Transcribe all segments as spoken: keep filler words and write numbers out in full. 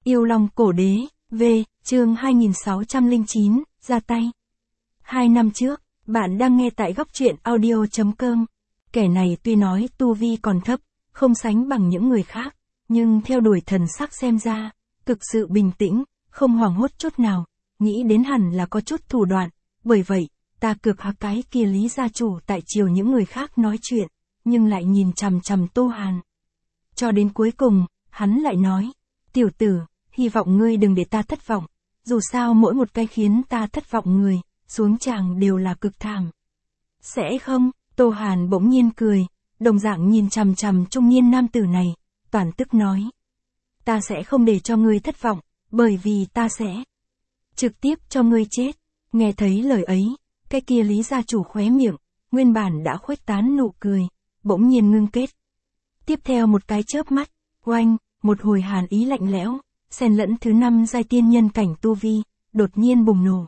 Yêu Long Cổ Đế, V, chương hai nghìn sáu trăm lẻ chín, ra tay. Hai năm trước, bạn đang nghe tại góc truyện audio chấm com. Kẻ này tuy nói tu vi còn thấp, không sánh bằng những người khác, nhưng theo đuổi thần sắc xem ra, cực sự bình tĩnh, không hoảng hốt chút nào, nghĩ đến hẳn là có chút thủ đoạn, bởi vậy, ta cược hạc cái kia Lý gia chủ tại chiều những người khác nói chuyện, nhưng lại nhìn chằm chằm Tô Hàn. Cho đến cuối cùng, hắn lại nói, tiểu tử, hy vọng ngươi đừng để ta thất vọng, dù sao mỗi một cái khiến ta thất vọng người, xuống tràng đều là cực thảm. Sẽ không, Tô Hàn bỗng nhiên cười, đồng dạng nhìn chằm chằm trung niên nam tử này, toàn tức nói. Ta sẽ không để cho ngươi thất vọng, bởi vì ta sẽ trực tiếp cho ngươi chết. Nghe thấy lời ấy, cái kia Lý gia chủ khóe miệng, nguyên bản đã khuếch tán nụ cười, bỗng nhiên ngưng kết. Tiếp theo một cái chớp mắt, oanh, một hồi hàn ý lạnh lẽo, xen lẫn thứ năm giai tiên nhân cảnh tu vi, đột nhiên bùng nổ.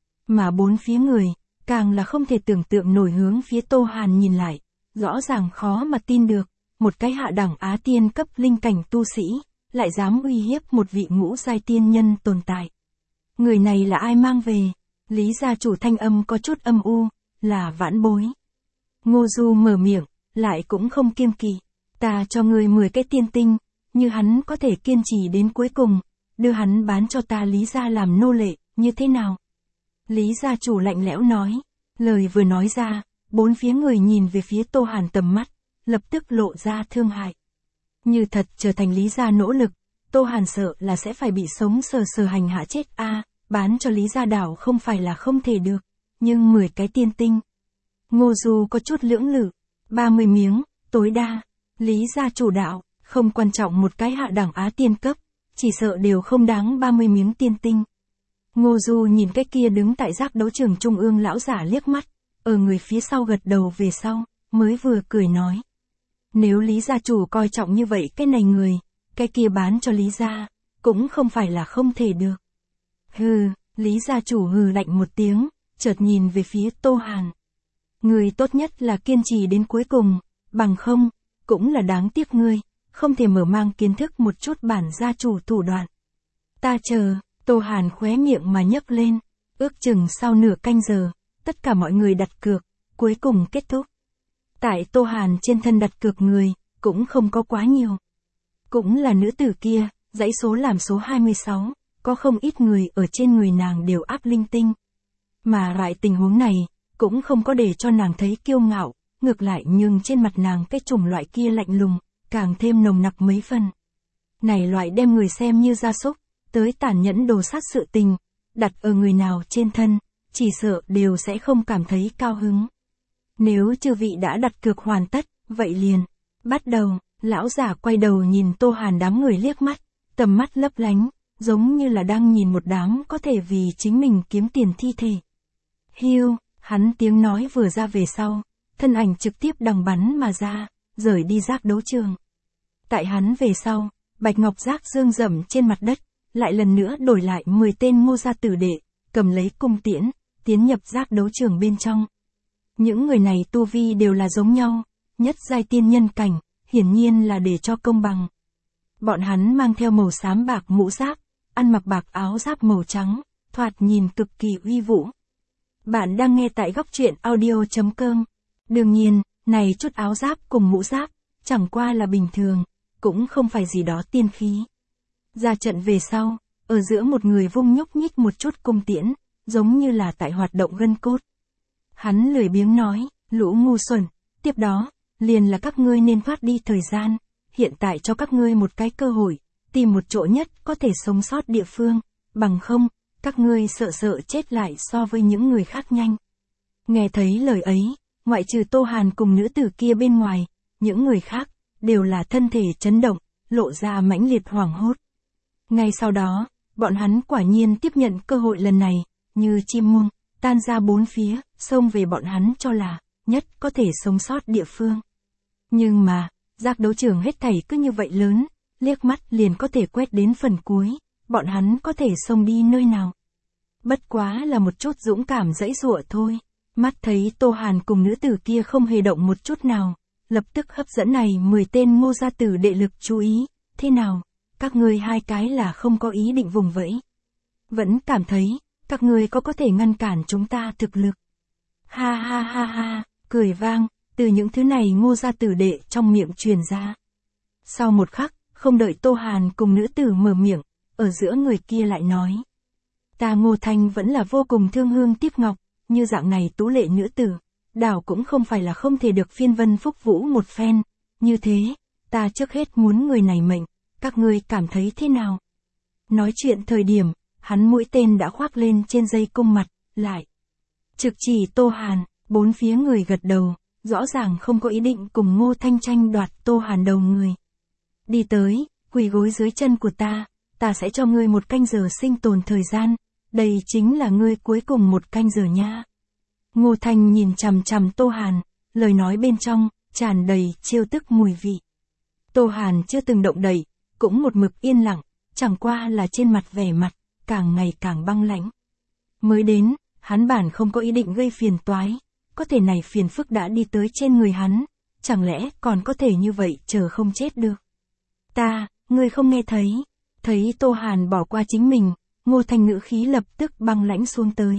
Mà bốn phía người, càng là không thể tưởng tượng nổi hướng phía Tô Hàn nhìn lại, rõ ràng khó mà tin được, một cái hạ đẳng Á tiên cấp linh cảnh tu sĩ, lại dám uy hiếp một vị ngũ giai tiên nhân tồn tại. Người này là ai mang về? Lý gia chủ thanh âm có chút âm u, là Vãn Bối. Ngô Du mở miệng, lại cũng không kiêng kỵ, ta cho ngươi mười cái tiên tinh, như hắn có thể kiên trì đến cuối cùng, đưa hắn bán cho ta Lý gia làm nô lệ, như thế nào? Lý gia chủ lạnh lẽo nói, lời vừa nói ra, bốn phía người nhìn về phía Tô Hàn tầm mắt, lập tức lộ ra thương hại. Như thật trở thành Lý gia nỗ lực, Tô Hàn sợ là sẽ phải bị sống sờ sờ hành hạ chết a, à, bán cho Lý gia đảo không phải là không thể được, nhưng mười cái tiên tinh. Ngô Du có chút lưỡng lự, ba mươi miếng, tối đa. Lý gia chủ đạo, không quan trọng một cái hạ đẳng Á tiên cấp, chỉ sợ đều không đáng ba mươi miếng tiên tinh. Ngô Du nhìn cái kia đứng tại giác đấu trường trung ương lão giả liếc mắt, ở người phía sau gật đầu về sau, mới vừa cười nói. Nếu Lý gia chủ coi trọng như vậy cái này người, cái kia bán cho Lý gia, cũng không phải là không thể được. Hừ, Lý gia chủ hừ lạnh một tiếng, chợt nhìn về phía Tô Hàn. Người tốt nhất là kiên trì đến cuối cùng, bằng không, cũng là đáng tiếc ngươi, không thể mở mang kiến thức một chút bản gia chủ thủ đoạn. Ta chờ, Tô Hàn khóe miệng mà nhấc lên, ước chừng sau nửa canh giờ, tất cả mọi người đặt cược, cuối cùng kết thúc. Tại Tô Hàn trên thân đặt cược người, cũng không có quá nhiều. Cũng là nữ tử kia, dãy số làm số hai mươi sáu, có không ít người ở trên người nàng đều áp linh tinh. Mà loại tình huống này, cũng không có để cho nàng thấy kiêu ngạo, ngược lại nhưng trên mặt nàng cái chủng loại kia lạnh lùng, càng thêm nồng nặc mấy phần. Này loại đem người xem như gia súc, tới tàn nhẫn đồ sát sự tình, đặt ở người nào trên thân, chỉ sợ đều sẽ không cảm thấy cao hứng. Nếu chư vị đã đặt cược hoàn tất, vậy liền, bắt đầu, lão giả quay đầu nhìn Tô Hàn đám người liếc mắt, tầm mắt lấp lánh, giống như là đang nhìn một đám có thể vì chính mình kiếm tiền thi thể. Hiu, hắn tiếng nói vừa ra về sau, thân ảnh trực tiếp đằng bắn mà ra, rời đi giác đấu trường. Tại hắn về sau, bạch ngọc giác dương rậm trên mặt đất, lại lần nữa đổi lại mười tên Ngô gia tử đệ, cầm lấy cung tiễn, tiến nhập giác đấu trường bên trong. Những người này tu vi đều là giống nhau, nhất giai tiên nhân cảnh, hiển nhiên là để cho công bằng. Bọn hắn mang theo màu xám bạc mũ giáp, ăn mặc bạc áo giáp màu trắng, thoạt nhìn cực kỳ uy vũ. Bạn đang nghe tại góc truyện audio chấm com. Đương nhiên, này chút áo giáp cùng mũ giáp, chẳng qua là bình thường, cũng không phải gì đó tiên khí. Ra trận về sau, ở giữa một người vung nhúc nhích một chút cung tiễn, giống như là tại hoạt động gân cốt. Hắn lười biếng nói, lũ ngu xuẩn, tiếp đó, liền là các ngươi nên thoát đi thời gian, hiện tại cho các ngươi một cái cơ hội, tìm một chỗ nhất có thể sống sót địa phương, bằng không, các ngươi sợ sợ chết lại so với những người khác nhanh. Nghe thấy lời ấy, ngoại trừ Tô Hàn cùng nữ tử kia bên ngoài, những người khác, đều là thân thể chấn động, lộ ra mãnh liệt hoảng hốt. Ngay sau đó, bọn hắn quả nhiên tiếp nhận cơ hội lần này, như chim muông, tan ra bốn phía, xông về bọn hắn cho là, nhất có thể sống sót địa phương. Nhưng mà, giác đấu trường hết thảy cứ như vậy lớn, liếc mắt liền có thể quét đến phần cuối, bọn hắn có thể xông đi nơi nào. Bất quá là một chút dũng cảm dãy dụa thôi, mắt thấy Tô Hàn cùng nữ tử kia không hề động một chút nào, lập tức hấp dẫn này mười tên Ngô gia tử đệ lực chú ý, thế nào, các ngươi hai cái là không có ý định vùng vẫy. Vẫn cảm thấy, các ngươi có có thể ngăn cản chúng ta thực lực. Ha ha ha ha, cười vang, từ những thứ này Ngô gia tử đệ trong miệng truyền ra. Sau một khắc, không đợi Tô Hàn cùng nữ tử mở miệng, ở giữa người kia lại nói. Ta Ngô Thanh vẫn là vô cùng thương hương tiếc ngọc, như dạng này tú lệ nữ tử, đảo cũng không phải là không thể được phiên vân phúc vũ một phen, như thế, ta trước hết muốn người này mệnh, các ngươi cảm thấy thế nào? Nói chuyện thời điểm, hắn mũi tên đã khoác lên trên dây cung mặt, lại. Trực chỉ Tô Hàn, bốn phía người gật đầu, rõ ràng không có ý định cùng Ngô Thanh tranh đoạt Tô Hàn đầu người. Đi tới, quỳ gối dưới chân của ta, ta sẽ cho ngươi một canh giờ sinh tồn thời gian, đây chính là ngươi cuối cùng một canh giờ nha. Ngô Thanh nhìn chằm chằm Tô Hàn, lời nói bên trong, tràn đầy chiêu tức mùi vị. Tô Hàn chưa từng động đậy, cũng một mực yên lặng, chẳng qua là trên mặt vẻ mặt, càng ngày càng băng lãnh. Mới đến, hắn bản không có ý định gây phiền toái, có thể này phiền phức đã đi tới trên người hắn, chẳng lẽ còn có thể như vậy chờ không chết được. Ta, ngươi không nghe thấy, thấy Tô Hàn bỏ qua chính mình, Ngô Thanh ngữ khí lập tức băng lãnh xuống tới.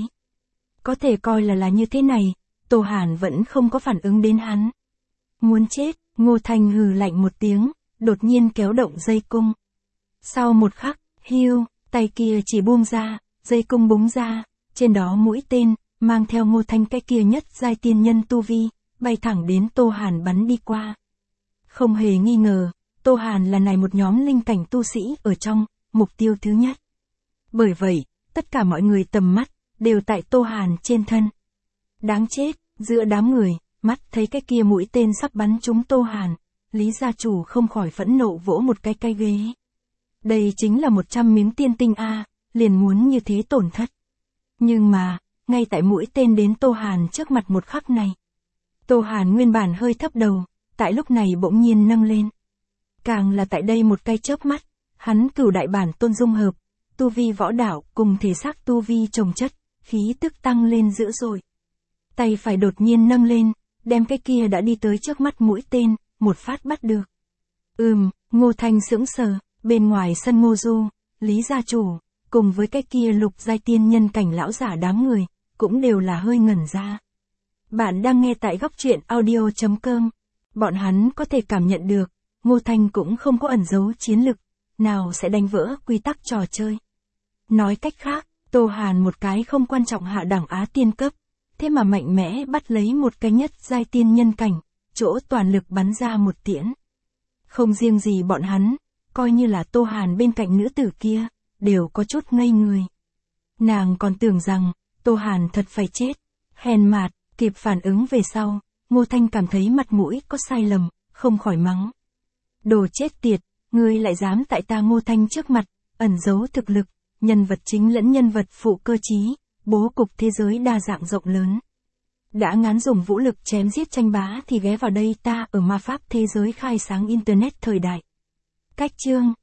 Có thể coi là là như thế này, Tô Hàn vẫn không có phản ứng đến hắn. Muốn chết, Ngô Thanh hừ lạnh một tiếng, đột nhiên kéo động dây cung. Sau một khắc, hiu, tay kia chỉ buông ra, dây cung búng ra, trên đó mũi tên, mang theo Ngô Thanh cái kia nhất giai tiên nhân tu vi, bay thẳng đến Tô Hàn bắn đi qua. Không hề nghi ngờ, Tô Hàn là này một nhóm linh cảnh tu sĩ ở trong, mục tiêu thứ nhất. Bởi vậy, tất cả mọi người tầm mắt, đều tại Tô Hàn trên thân. Đáng chết, giữa đám người, mắt thấy cái kia mũi tên sắp bắn trúng Tô Hàn, Lý gia chủ không khỏi phẫn nộ vỗ một cái cây ghế. Đây chính là một trăm miếng tiên tinh a, liền muốn như thế tổn thất. Nhưng mà, ngay tại mũi tên đến Tô Hàn trước mặt một khắc này. Tô Hàn nguyên bản hơi thấp đầu, tại lúc này bỗng nhiên nâng lên. Càng là tại đây một cái chớp mắt, hắn cửu đại bản tôn dung hợp, tu vi võ đạo cùng thể xác tu vi chồng chất, khí tức tăng lên dữ dội. Tay phải đột nhiên nâng lên, đem cái kia đã đi tới trước mắt mũi tên, một phát bắt được. Ừm, Ngô Thanh sững sờ, bên ngoài sân Ngô Du, Lý gia chủ, cùng với cái kia lục giai tiên nhân cảnh lão giả đám người, cũng đều là hơi ngẩn ra. Bạn đang nghe tại góc truyện audio chấm com. Bọn hắn có thể cảm nhận được, Ngô Thanh cũng không có ẩn giấu chiến lực, nào sẽ đánh vỡ quy tắc trò chơi. Nói cách khác, Tô Hàn một cái không quan trọng hạ đẳng Á tiên cấp, thế mà mạnh mẽ bắt lấy một cái nhất giai tiên nhân cảnh, chỗ toàn lực bắn ra một tiễn. Không riêng gì bọn hắn, coi như là Tô Hàn bên cạnh nữ tử kia, đều có chút ngây người. Nàng còn tưởng rằng, Tô Hàn thật phải chết, hèn mạt, kịp phản ứng về sau, Ngô Thanh cảm thấy mặt mũi có sai lầm, không khỏi mắng. Đồ chết tiệt, ngươi lại dám tại ta Ngô Thanh trước mặt, ẩn giấu thực lực, nhân vật chính lẫn nhân vật phụ cơ trí, bố cục thế giới đa dạng rộng lớn. Đã ngán dùng vũ lực chém giết tranh bá thì ghé vào đây ta ở ma pháp thế giới khai sáng internet thời đại. Cách chương